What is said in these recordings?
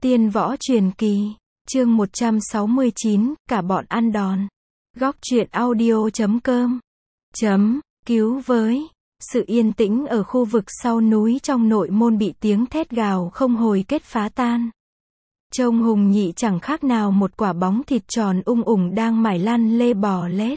Tiên võ truyền kỳ, chương 169, cả bọn ăn đòn. Góc truyện audio.com Cứu với. Sự yên tĩnh ở khu vực sau núi trong nội môn bị tiếng thét gào không hồi kết phá tan. Trông Hùng Nhị chẳng khác nào một quả bóng thịt tròn ung ủng đang mải lăn lê bò lết.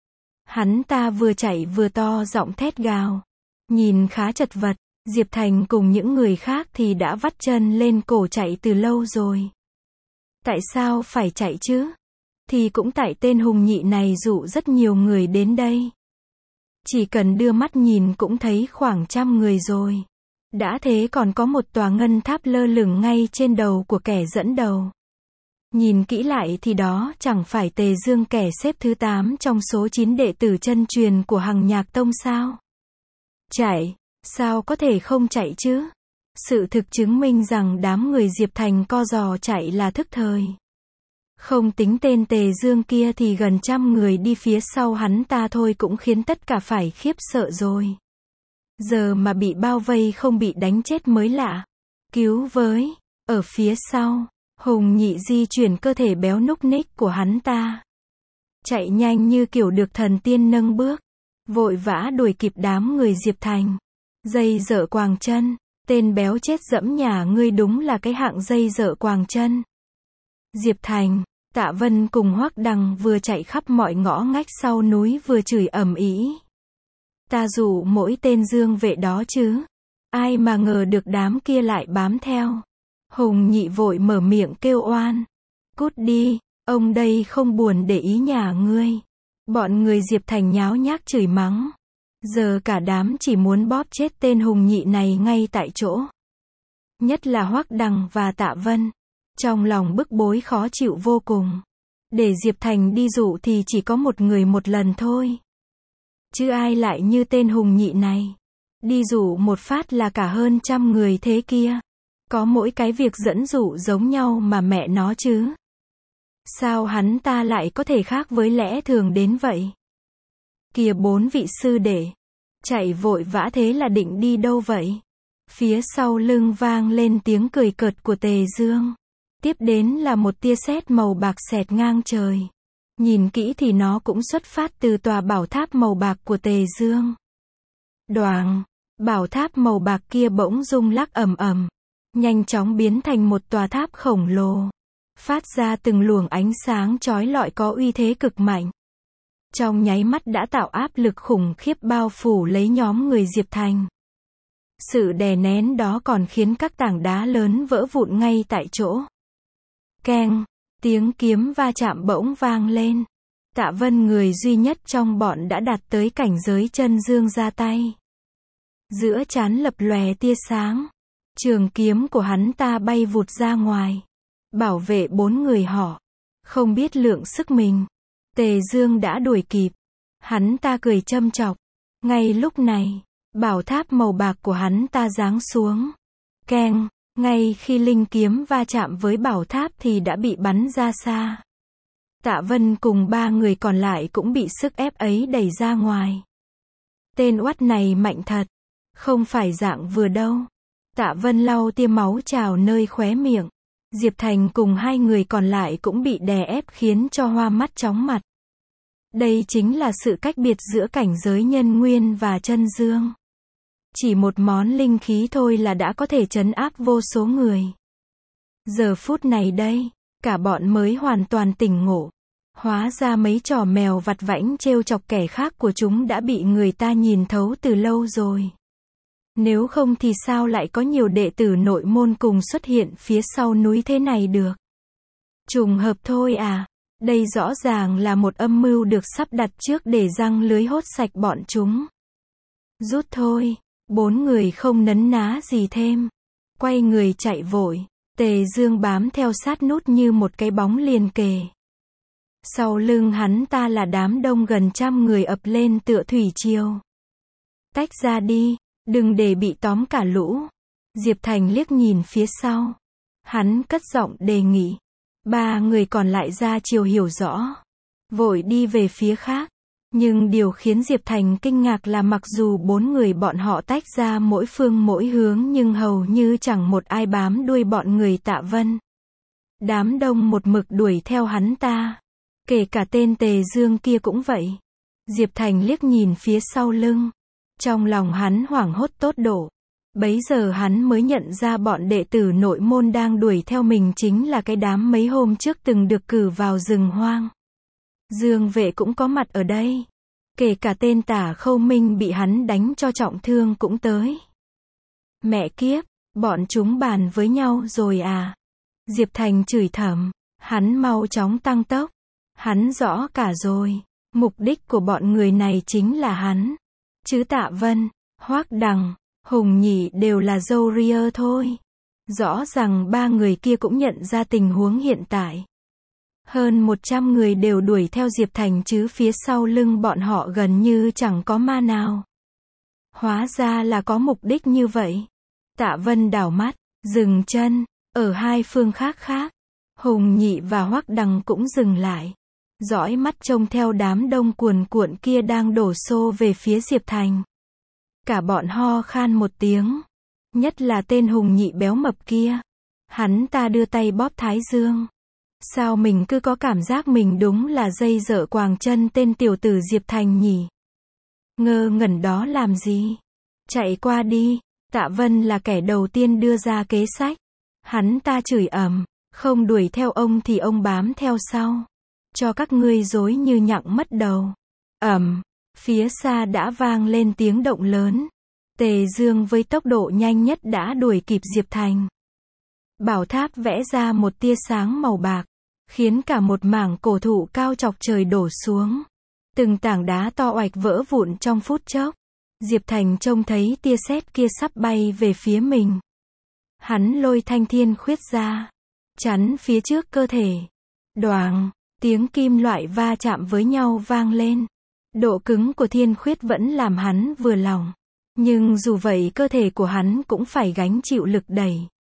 Hắn ta vừa chạy vừa to giọng thét gào. Nhìn khá chật vật, Diệp Thành cùng những người khác thì đã vắt chân lên cổ chạy từ lâu rồi. Tại sao phải chạy chứ? Thì cũng tại tên Hùng Nhị này dụ rất nhiều người đến đây. Chỉ cần đưa mắt nhìn cũng thấy khoảng 100 người rồi. Đã thế còn có một tòa ngân tháp lơ lửng ngay trên đầu của kẻ dẫn đầu. Nhìn kỹ lại thì đó chẳng phải Tề Dương, kẻ xếp thứ 8 trong số 9 đệ tử chân truyền của Hằng Nhạc Tông sao? Chạy, sao có thể không chạy chứ? Sự thực chứng minh rằng đám người Diệp Thành co giò chạy là thức thời. Không tính tên Tề Dương kia thì gần 100 người đi phía sau hắn ta thôi cũng khiến tất cả phải khiếp sợ rồi. Giờ mà bị bao vây không bị đánh chết mới lạ. Cứu với. Ở phía sau, Hùng Nhị di chuyển cơ thể béo núc ních của hắn ta. Chạy nhanh như kiểu được thần tiên nâng bước. Vội vã đuổi kịp đám người Diệp Thành. Dây dợ quàng chân. Tên béo chết dẫm nhà ngươi đúng là cái hạng dây dợ quàng chân. Diệp Thành, Tạ Vân cùng Hoắc Đằng vừa chạy khắp mọi ngõ ngách sau núi vừa chửi ầm ĩ. Ta dụ mỗi tên Dương vệ đó chứ. Ai mà ngờ được đám kia lại bám theo. Hùng Nhị vội mở miệng kêu oan. Cút đi, ông đây không buồn để ý nhà ngươi. Bọn người Diệp Thành nháo nhác chửi mắng. Giờ cả đám chỉ muốn bóp chết tên Hùng Nhị này ngay tại chỗ. Nhất là Hoắc Đằng và Tạ Vân. Trong lòng bức bối khó chịu vô cùng. Để Diệp Thành đi dụ thì chỉ có một người một lần thôi. Chứ ai lại như tên Hùng Nhị này. Đi dụ một phát là cả hơn 100 người thế kia. Có mỗi cái việc dẫn dụ giống nhau mà mẹ nó chứ. Sao hắn ta lại có thể khác với lẽ thường đến vậy? Kìa 4 vị sư đệ. Chạy vội vã thế là định đi đâu vậy? Phía sau lưng vang lên tiếng cười cợt của Tề Dương. Tiếp đến là một tia sét màu bạc xẹt ngang trời. Nhìn kỹ thì nó cũng xuất phát từ tòa bảo tháp màu bạc của Tề Dương. Đoàng, bảo tháp màu bạc kia bỗng rung lắc ầm ầm, nhanh chóng biến thành một tòa tháp khổng lồ, phát ra từng luồng ánh sáng chói lọi có uy thế cực mạnh. Trong nháy mắt đã tạo áp lực khủng khiếp bao phủ lấy nhóm người Diệp Thành. Sự đè nén đó còn khiến các tảng đá lớn vỡ vụn ngay tại chỗ. Keng, tiếng kiếm va chạm bỗng vang lên. Tạ Vân, người duy nhất trong bọn đã đạt tới cảnh giới chân dương, ra tay. Giữa trán lập lòe tia sáng. Trường kiếm của hắn ta bay vụt ra ngoài. Bảo vệ 4 người họ. Không biết lượng sức mình. Tề Dương đã đuổi kịp. Hắn ta cười châm chọc. Ngay lúc này, bảo tháp màu bạc của hắn ta giáng xuống. Keng, ngay khi linh kiếm va chạm với bảo tháp thì đã bị bắn ra xa. Tạ Vân cùng 3 người còn lại cũng bị sức ép ấy đẩy ra ngoài. Tên oắt này mạnh thật. Không phải dạng vừa đâu. Tạ Vân lau tia máu trào nơi khóe miệng. Diệp Thành cùng 2 người còn lại cũng bị đè ép khiến cho hoa mắt chóng mặt. Đây chính là sự cách biệt giữa cảnh giới nhân nguyên và chân dương. Chỉ một món linh khí thôi là đã có thể trấn áp vô số người. Giờ phút này đây, cả bọn mới hoàn toàn tỉnh ngộ. Hóa ra mấy trò mèo vặt vãnh trêu chọc kẻ khác của chúng đã bị người ta nhìn thấu từ lâu rồi. Nếu không thì sao lại có nhiều đệ tử nội môn cùng xuất hiện phía sau núi thế này được? Trùng hợp thôi à? Đây rõ ràng là một âm mưu được sắp đặt trước để giăng lưới hốt sạch bọn chúng. Rút thôi. 4 người không nấn ná gì thêm. Quay người chạy vội. Tề Dương bám theo sát nút như một cái bóng liền kề. Sau lưng hắn ta là đám đông gần 100 người ập lên tựa thủy triều. Tách ra đi, đừng để bị tóm cả lũ. Diệp Thành liếc nhìn phía sau. Hắn cất giọng đề nghị. 3 người còn lại ra chiều hiểu rõ. Vội đi về phía khác. Nhưng điều khiến Diệp Thành kinh ngạc là mặc dù 4 người bọn họ tách ra mỗi phương mỗi hướng nhưng hầu như chẳng một ai bám đuôi bọn người Tạ Vân. Đám đông một mực đuổi theo hắn ta. Kể cả tên Tề Dương kia cũng vậy. Diệp Thành liếc nhìn phía sau lưng. Trong lòng hắn hoảng hốt tột độ. Bấy giờ hắn mới nhận ra bọn đệ tử nội môn đang đuổi theo mình chính là cái đám mấy hôm trước từng được cử vào rừng hoang. Dương Vệ cũng có mặt ở đây. Kể cả tên Tả Khâu Minh bị hắn đánh cho trọng thương cũng tới. Mẹ kiếp, bọn chúng bàn với nhau rồi à? Diệp Thành chửi thầm. Hắn mau chóng tăng tốc. Hắn rõ cả rồi. Mục đích của bọn người này chính là hắn. Chứ Tạ Vân, Hoắc Đằng, Hùng Nhị đều là râu ria thôi. Rõ ràng ba người kia cũng nhận ra tình huống hiện tại. Hơn 100 người đều đuổi theo Diệp Thành chứ phía sau lưng bọn họ gần như chẳng có ma nào. Hóa ra là có mục đích như vậy. Tạ Vân đảo mắt, dừng chân, ở hai phương khác. Hùng Nhị và Hoắc Đằng cũng dừng lại. Dõi mắt trông theo đám đông cuồn cuộn kia đang đổ xô về phía Diệp Thành. Cả bọn ho khan một tiếng. Nhất là tên Hùng Nhị béo mập kia. Hắn ta đưa tay bóp thái dương. Sao mình cứ có cảm giác mình đúng là dây dợ quàng chân tên tiểu tử Diệp Thành nhỉ? Ngơ ngẩn đó làm gì? Chạy qua đi. Tạ Vân là kẻ đầu tiên đưa ra kế sách. Hắn ta chửi ầm, không đuổi theo ông thì ông bám theo sau. Cho các ngươi dối như nhặng mất đầu. Ầm, phía xa đã vang lên tiếng động lớn. Tề Dương với tốc độ nhanh nhất đã đuổi kịp Diệp Thành. Bảo tháp vẽ ra một tia sáng màu bạc, khiến cả một mảng cổ thụ cao chọc trời đổ xuống. Từng tảng đá to oạch vỡ vụn trong phút chốc. Diệp Thành trông thấy tia sét kia sắp bay về phía mình. Hắn lôi thanh thiên khuyết ra, chắn phía trước cơ thể. Đoàng, tiếng kim loại va chạm với nhau vang lên. Độ cứng của thiên khuyết vẫn làm hắn vừa lòng. Nhưng dù vậy cơ thể của hắn cũng phải gánh chịu lực đẩy.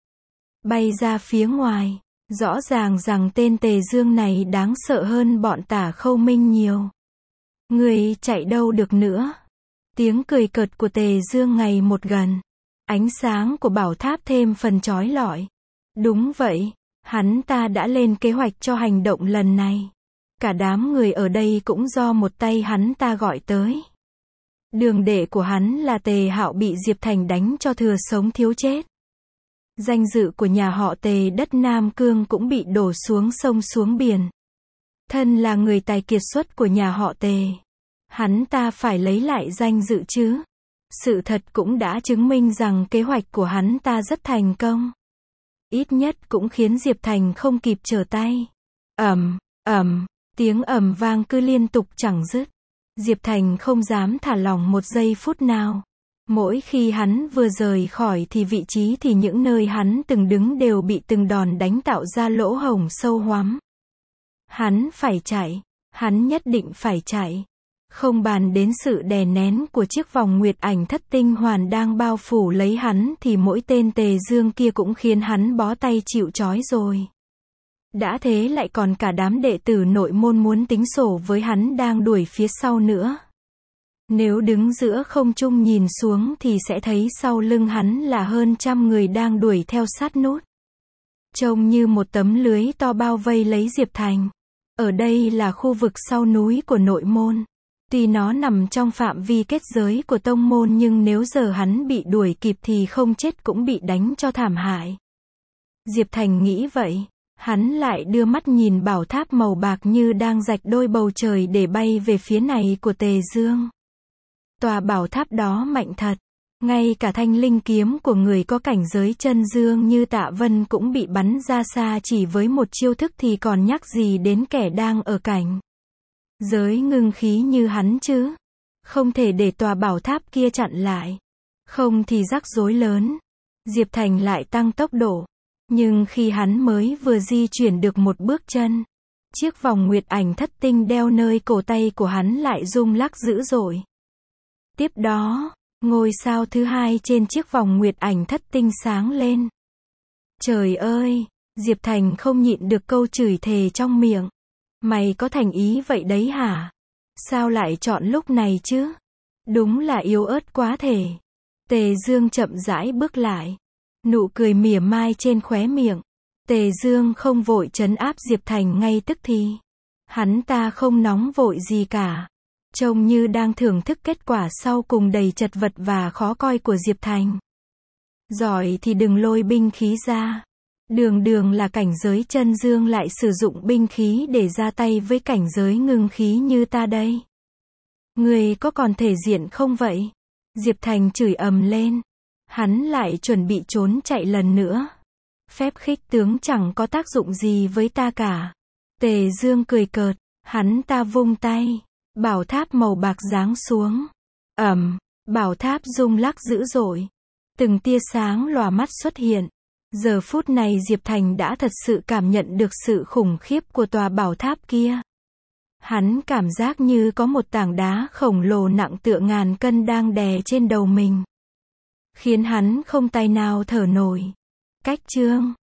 Bay ra phía ngoài. Rõ ràng rằng tên Tề Dương này đáng sợ hơn bọn Tả Khâu Minh nhiều. Người chạy đâu được nữa. Tiếng cười cợt của Tề Dương ngày một gần. Ánh sáng của bảo tháp thêm phần chói lọi. Đúng vậy, hắn ta đã lên kế hoạch cho hành động lần này. Cả đám người ở đây cũng do một tay hắn ta gọi tới. Đường đệ của hắn là Tề Hạo bị Diệp Thành đánh cho thừa sống thiếu chết. Danh dự của nhà họ Tề đất Nam Cương cũng bị đổ xuống sông xuống biển. Thân là người tài kiệt xuất của nhà họ Tề. Hắn ta phải lấy lại danh dự chứ. Sự thật cũng đã chứng minh rằng kế hoạch của hắn ta rất thành công. Ít nhất cũng khiến Diệp Thành không kịp trở tay. Ầm, tiếng ầm vang cứ liên tục chẳng dứt. Diệp Thành không dám thả lỏng một giây phút nào. Mỗi khi hắn vừa rời khỏi thì vị trí thì những nơi hắn từng đứng đều bị từng đòn đánh tạo ra lỗ hổng sâu hoắm. Hắn phải chạy. Hắn nhất định phải chạy. Không bàn đến sự đè nén của chiếc vòng nguyệt ảnh thất tinh hoàn đang bao phủ lấy hắn thì mỗi tên Tề Dương kia cũng khiến hắn bó tay chịu trói rồi. Đã thế lại còn cả đám đệ tử nội môn muốn tính sổ với hắn đang đuổi phía sau nữa. Nếu đứng giữa không trung nhìn xuống thì sẽ thấy sau lưng hắn là hơn trăm người đang đuổi theo sát nút. Trông như một tấm lưới to bao vây lấy Diệp Thành. Ở đây là khu vực sau núi của nội môn. Tuy nó nằm trong phạm vi kết giới của tông môn nhưng nếu giờ hắn bị đuổi kịp thì không chết cũng bị đánh cho thảm hại. Diệp Thành nghĩ vậy. Hắn lại đưa mắt nhìn bảo tháp màu bạc như đang rạch đôi bầu trời để bay về phía này của Tề Dương. Tòa bảo tháp đó mạnh thật. Ngay cả thanh linh kiếm của người có cảnh giới chân dương như Tạ Vân cũng bị bắn ra xa chỉ với một chiêu thức thì còn nhắc gì đến kẻ đang ở cảnh giới ngưng khí như hắn chứ. Không thể để tòa bảo tháp kia chặn lại. Không thì rắc rối lớn. Diệp Thành lại tăng tốc độ. Nhưng khi hắn mới vừa di chuyển được một bước chân, chiếc vòng nguyệt ảnh thất tinh đeo nơi cổ tay của hắn lại rung lắc dữ dội. Tiếp đó, ngôi sao thứ hai trên chiếc vòng nguyệt ảnh thất tinh sáng lên. Trời ơi, Diệp Thành không nhịn được câu chửi thề trong miệng. Mày có thành ý vậy đấy hả? Sao lại chọn lúc này chứ? Đúng là yếu ớt quá thể. Tề Dương chậm rãi bước lại. Nụ cười mỉa mai trên khóe miệng. Tề Dương không vội trấn áp Diệp Thành ngay tức thì. Hắn ta không nóng vội gì cả. Trông như đang thưởng thức kết quả sau cùng đầy chật vật và khó coi của Diệp Thành. Giỏi thì đừng lôi binh khí ra. Đường đường là cảnh giới chân dương lại sử dụng binh khí để ra tay với cảnh giới ngưng khí như ta đây. Người có còn thể diện không vậy? Diệp Thành chửi ầm lên. Hắn lại chuẩn bị trốn chạy lần nữa. Phép khích tướng chẳng có tác dụng gì với ta cả. Tề Dương cười cợt. Hắn ta vung tay. Bảo tháp màu bạc giáng xuống. Bảo tháp rung lắc dữ dội. Từng tia sáng lòa mắt xuất hiện. Giờ phút này Diệp Thành đã thật sự cảm nhận được sự khủng khiếp của tòa bảo tháp kia. Hắn cảm giác như có một tảng đá khổng lồ nặng tựa ngàn cân đang đè trên đầu mình. Khiến hắn không tài nào thở nổi. Cách chương